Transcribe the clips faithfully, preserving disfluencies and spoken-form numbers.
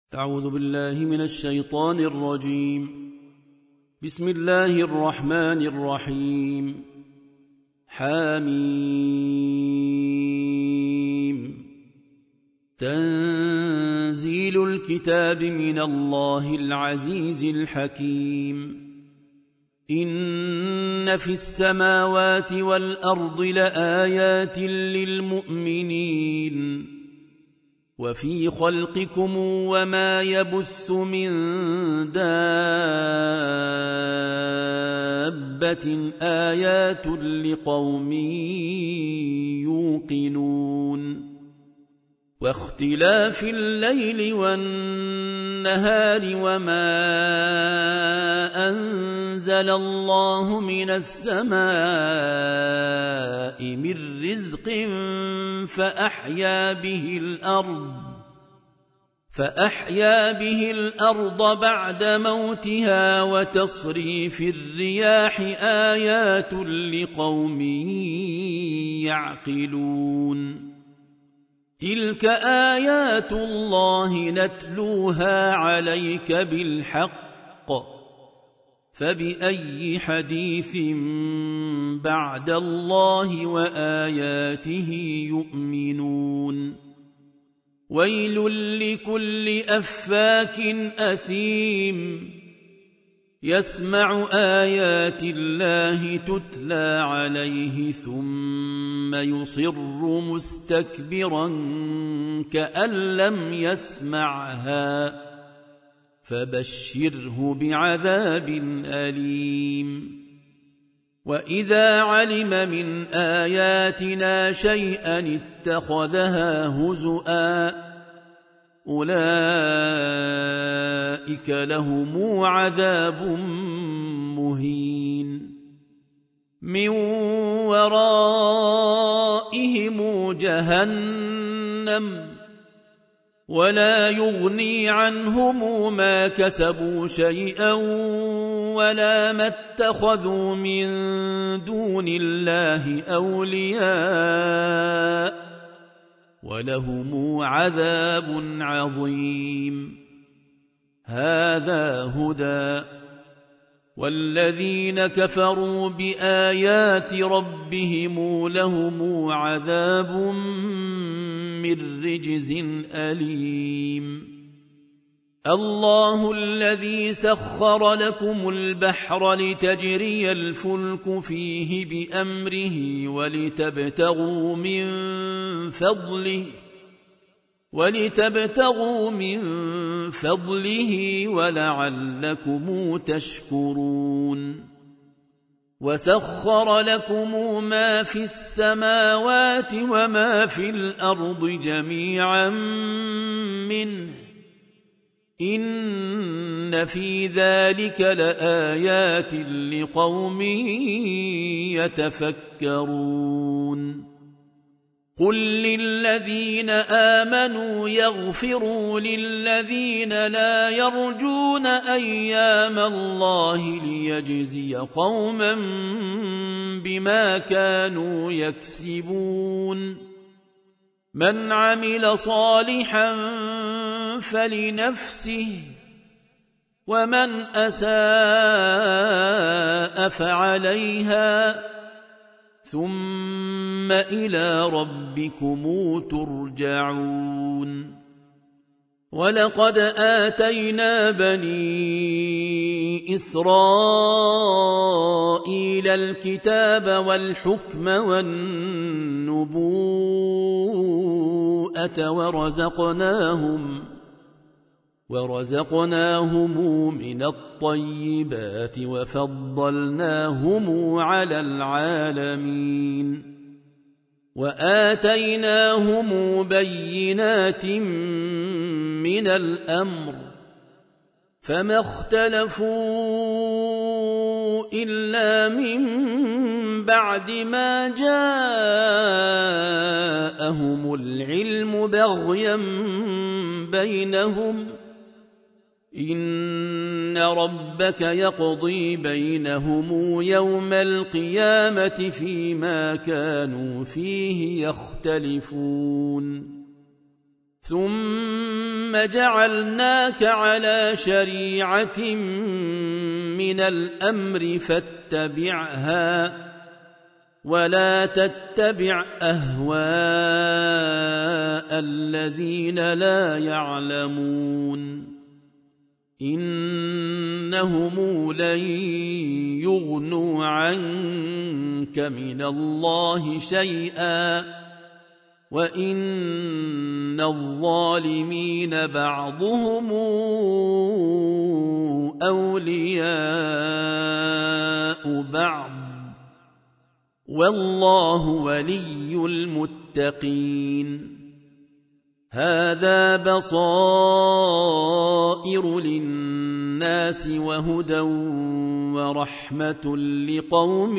أعوذ بالله من الشيطان الرجيم. بسم الله الرحمن الرحيم. حميم. تنزيل الكتاب من الله العزيز الحكيم. إن في السماوات والأرض لآيات للمؤمنين وفي خلقكم وما يبث من دابة آيات لقوم يوقنون واختلاف الليل والنهار وما أنزل الله من السماء من رزق فأحيا به الأرض فأحيا به الأرض بعد موتها وتصريف الرياح آيات لقوم يعقلون تلك آيات الله نتلوها عليك بالحق فبأي حديث بعد الله وآياته يؤمنون ويل لكل أفاك أثيم يسمع آيات الله تتلى عليه ثم يصر مستكبرا كأن لم يسمعها فبشره بعذاب أليم وإذا علم من آياتنا شيئا اتخذها هزؤا أولئك لهم عذاب مهين من ورائهم جهنم ولا يغني عنهم ما كسبوا شيئا ولا ما اتخذوا من دون الله أولياء ولهم عذاب عظيم هذا هدى والذين كفروا بآيات ربهم لهم عذاب من رجز أليم الله الذي سخر لكم البحر لتجري الفلك فيه بأمره ولتبتغوا من فضله ولتبتغوا من فضله ولعلكم تشكرون وسخر لكم ما في السماوات وما في الأرض جميعا منه إن في ذلك لآيات لقوم يتفكرون قل للذين آمنوا يغفروا للذين لا يرجون أيام الله ليجزي قوما بما كانوا يكسبون من عمل صالحا فلنفسه ومن أساء فعليها ثم إلى ربكم ترجعون ولقد آتينا بني إسرائيل الكتاب والحكم والنبوءة ورزقناهم ورزقناهم من الطيبات وفضلناهم على العالمين وآتيناهم بينات من الأمر فما اختلفوا إلا من بعد ما جاءهم العلم بغيا بينهم إن ربك يقضي بينهم يوم القيامة فيما كانوا فيه يختلفون ثم جعلناك على شريعة من الأمر فاتبعها ولا تتبع أهواء الذين لا يعلمون إنهم لن يغنوا عنك من الله شيئا وإن الظالمين بعضهم أولياء بعض والله ولي المتقين هذا بصائر للناس وهدى ورحمة لقوم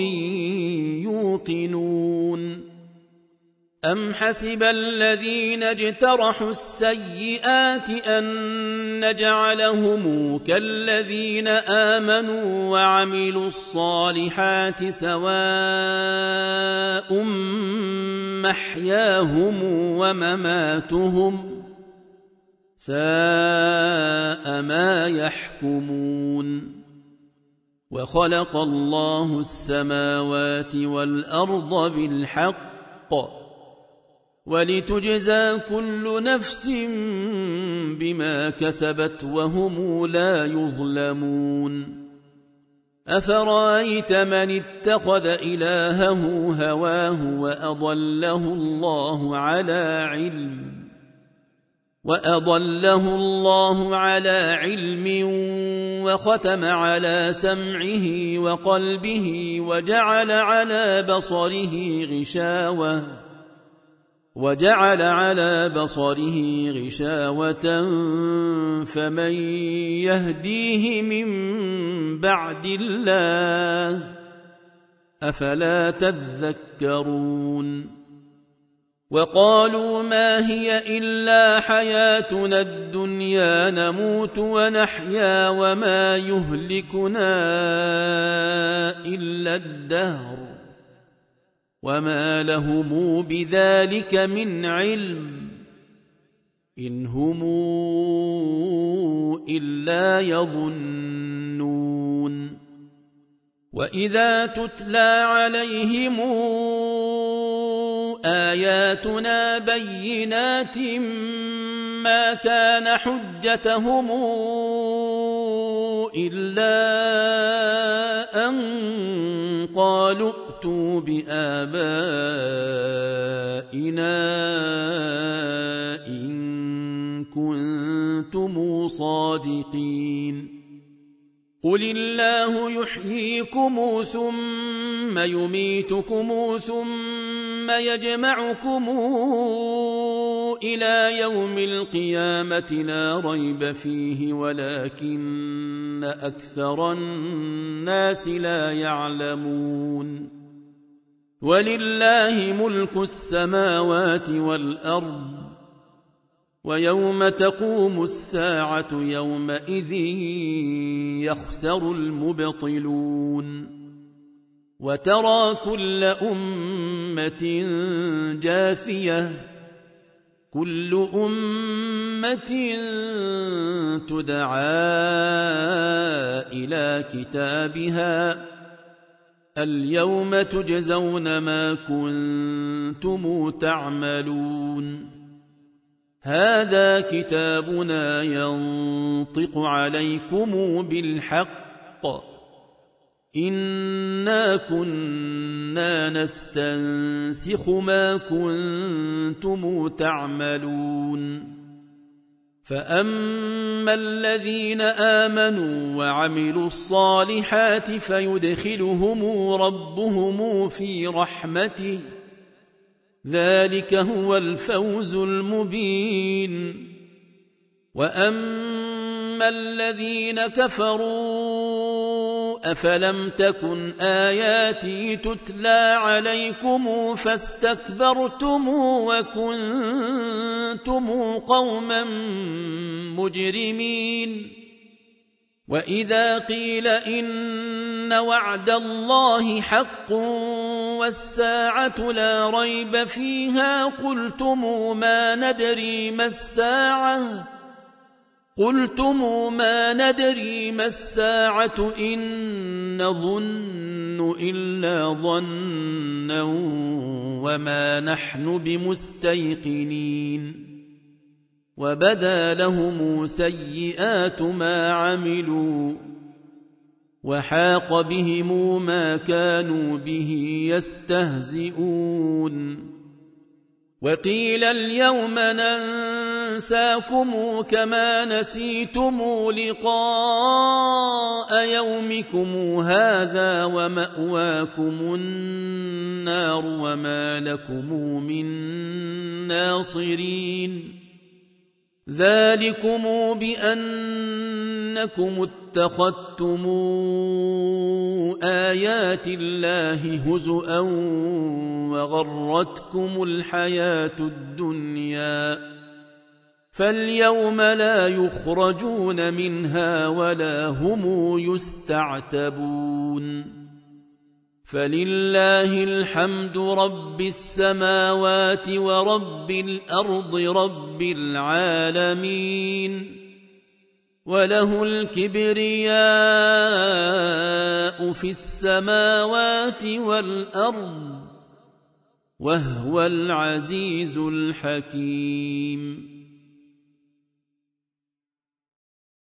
يوقنون أم حسب الذين اجترحوا السيئات أن نجعلهم كالذين آمنوا وعملوا الصالحات سواء محياهم ومماتهم ساء ما يحكمون وخلق الله السماوات والأرض بالحق ولتجزى كل نفس بما كسبت وهم لا يظلمون أفرأيت من اتخذ إلهه هواه وأضله الله على علم وأضله الله على علم وختم على سمعه وقلبه وجعل على بصره غشاوة وجعل على بصره غشاوة فمن يهديه من بعد الله أفلا تذكرون وقالوا ما هي إلا حياتنا الدنيا نموت ونحيا وما يهلكنا إلا الدهر وما لهم بذلك من علم إن هم إلا يظنون وإذا تتلى عليهم آياتنا بينات ما كان حجتهم إلا أن قالوا ائتوا بآبائنا إن كنتم صادقين قل الله يحييكم ثم يميتكم ثم يجمعكم إلى يوم القيامة لا ريب فيه ولكن أكثر الناس لا يعلمون ولله ملك السماوات والأرض ويوم تقوم الساعة يومئذ يخسر المبطلون وترى كل أمة جاثية كل أمة تدعى إلى كتابها اليوم تجزون ما كنتم تعملون هذا كتابنا ينطق عليكم بالحق إنا كنا نستنسخ ما كنتم تعملون فأما الذين آمنوا وعملوا الصالحات فيدخلهم ربهم في رحمته ذلك هو الفوز المبين وأما الذين كفروا أفلم تكن آياتي تتلى عليكم فاستكبرتم وكنتم قوما مجرمين وإذا قيل إن وعد الله حق والساعة لا ريب فيها قلتم ما ندري ما الساعة قلتم ما ندري ما الساعة إن نظن إلا ظنا وما نحن بمستيقنين وبدا لهم سيئات ما عملوا وحاق بهم ما كانوا به يستهزئون وقيل اليوم ننساكم كما نسيتم لقاء يومكم هذا ومأواكم النار وما لكم من ناصرين ذلكم بأنكم اتخذتم آيات الله هزؤا وغرتكم الحياة الدنيا فاليوم لا يخرجون منها ولا هم يستعتبون فلله الحمد رب السماوات ورب الأرض رب العالمين وله الكبرياء في السماوات والأرض وهو العزيز الحكيم